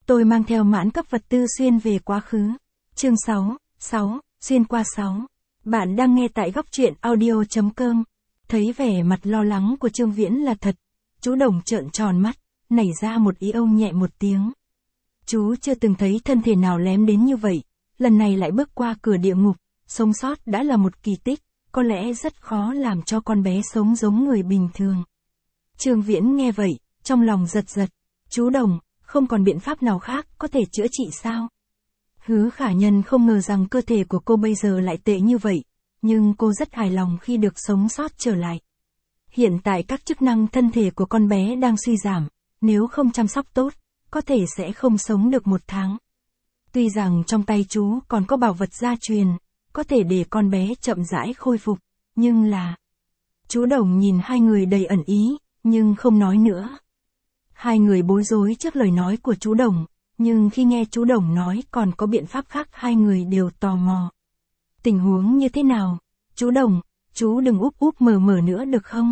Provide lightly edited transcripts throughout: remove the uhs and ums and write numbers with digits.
Tôi mang theo mãn cấp vật tư xuyên về quá khứ. Chương 6, xuyên qua 6. Bạn đang nghe tại góc truyện audio.com. Thấy vẻ mặt lo lắng của Trương Viễn là thật. Chú Đồng trợn tròn mắt, nảy ra một ý âu nhẹ một tiếng. Chú chưa từng thấy thân thể nào lém đến như vậy, lần này lại bước qua cửa địa ngục, sống sót đã là một kỳ tích, có lẽ rất khó làm cho con bé sống giống người bình thường. Trương Viễn nghe vậy, trong lòng giật giật. Chú Đồng, không còn biện pháp nào khác có thể chữa trị sao? Hứa Khả Nhân không ngờ rằng cơ thể của cô bây giờ lại tệ như vậy, nhưng cô rất hài lòng khi được sống sót trở lại. Hiện tại các chức năng thân thể của con bé đang suy giảm, nếu không chăm sóc tốt, có thể sẽ không sống được 1 tháng. Tuy rằng trong tay chú còn có bảo vật gia truyền, có thể để con bé chậm rãi khôi phục, nhưng là... Chú Đồng nhìn hai người đầy ẩn ý, nhưng không nói nữa. Hai người bối rối trước lời nói của chú Đồng, nhưng khi nghe chú Đồng nói còn có biện pháp khác hai người đều tò mò. Tình huống như thế nào? Chú Đồng, chú đừng úp úp mờ mờ nữa được không?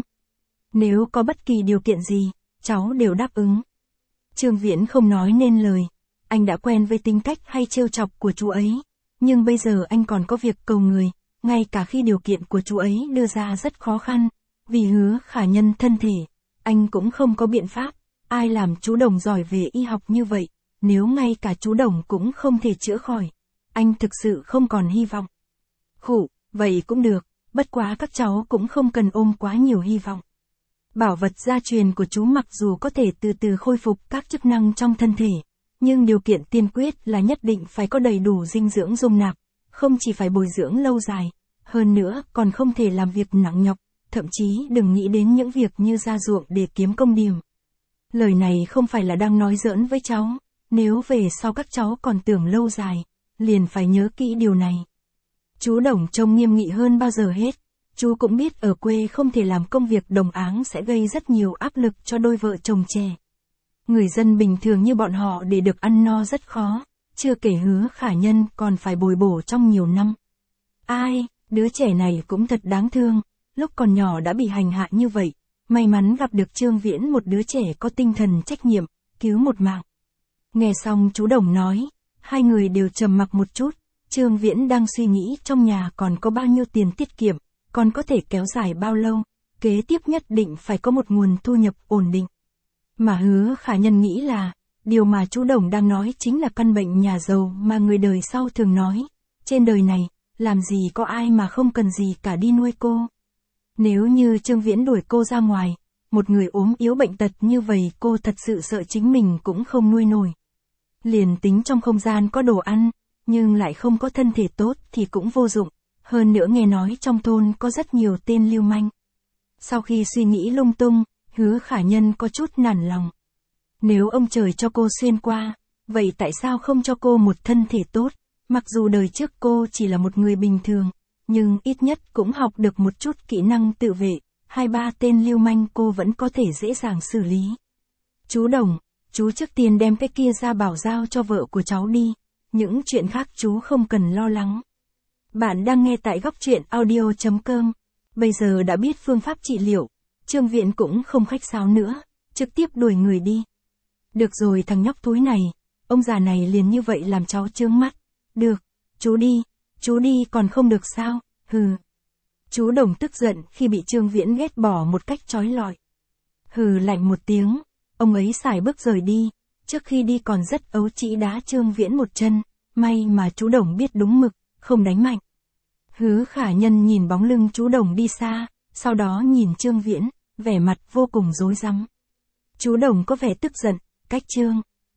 Nếu có bất kỳ điều kiện gì, cháu đều đáp ứng. Trương Viễn không nói nên lời. Anh đã quen với tính cách hay trêu chọc của chú ấy. Nhưng bây giờ anh còn có việc cầu người, ngay cả khi điều kiện của chú ấy đưa ra rất khó khăn. Vì Hứa Khả Nhân thân thể, anh cũng không có biện pháp. Ai làm chú Đồng giỏi về y học như vậy, nếu ngay cả chú Đồng cũng không thể chữa khỏi, anh thực sự không còn hy vọng. Khụ, vậy cũng được, bất quá các cháu cũng không cần ôm quá nhiều hy vọng. Bảo vật gia truyền của chú mặc dù có thể từ từ khôi phục các chức năng trong thân thể, nhưng điều kiện tiên quyết là nhất định phải có đầy đủ dinh dưỡng dung nạp, không chỉ phải bồi dưỡng lâu dài, hơn nữa còn không thể làm việc nặng nhọc, thậm chí đừng nghĩ đến những việc như ra ruộng để kiếm công điểm. Lời này không phải là đang nói giỡn với cháu, nếu về sau các cháu còn tưởng lâu dài, liền phải nhớ kỹ điều này. Chú Đồng trông nghiêm nghị hơn bao giờ hết, chú cũng biết ở quê không thể làm công việc đồng áng sẽ gây rất nhiều áp lực cho đôi vợ chồng trẻ. Người dân bình thường như bọn họ để được ăn no rất khó, chưa kể Hứa Khả Nhân còn phải bồi bổ trong nhiều năm. Ai, đứa trẻ này cũng thật đáng thương, lúc còn nhỏ đã bị hành hạ như vậy. May mắn gặp được Trương Viễn, một đứa trẻ có tinh thần trách nhiệm, cứu một mạng. Nghe xong chú Đồng nói, hai người đều trầm mặc một chút. Trương Viễn đang suy nghĩ trong nhà còn có bao nhiêu tiền tiết kiệm, còn có thể kéo dài bao lâu, kế tiếp nhất định phải có một nguồn thu nhập ổn định. Mà Hứa Khả Nhân nghĩ là, điều mà chú Đồng đang nói chính là căn bệnh nhà giàu mà người đời sau thường nói. Trên đời này, làm gì có ai mà không cần gì cả đi nuôi cô. Nếu như Trương Viễn đuổi cô ra ngoài, một người ốm yếu bệnh tật như vậy cô thật sự sợ chính mình cũng không nuôi nổi. Liền tính trong không gian có đồ ăn, nhưng lại không có thân thể tốt thì cũng vô dụng, hơn nữa nghe nói trong thôn có rất nhiều tên lưu manh. Sau khi suy nghĩ lung tung, Hứa Khả Nhân có chút nản lòng. Nếu ông trời cho cô xuyên qua, vậy tại sao không cho cô một thân thể tốt, mặc dù đời trước cô chỉ là một người bình thường. Nhưng ít nhất cũng học được một chút kỹ năng tự vệ, 2-3 tên lưu manh cô vẫn có thể dễ dàng xử lý. Chú Đồng, chú trước tiên đem cái kia ra bảo giao cho vợ của cháu đi, những chuyện khác chú không cần lo lắng. Bạn đang nghe tại góc truyện audio.com, bây giờ đã biết phương pháp trị liệu, Trương Viễn cũng không khách sáo nữa, trực tiếp đuổi người đi. Được rồi thằng nhóc thúi này, ông già này liền như vậy làm cháu chướng mắt. Được, chú đi còn không được sao, hừ. Chú Đồng tức giận khi bị Trương Viễn ghét bỏ một cách chói lọi. Hừ lạnh một tiếng, ông ấy sải bước rời đi, trước khi đi còn rất ấu trĩ đá Trương Viễn một chân, may mà chú Đồng biết đúng mực, không đánh mạnh. Hứa Khả Nhân nhìn bóng lưng chú Đồng đi xa, sau đó nhìn Trương Viễn, vẻ mặt vô cùng rối rắm. Chú Đồng có vẻ tức giận, cách Trương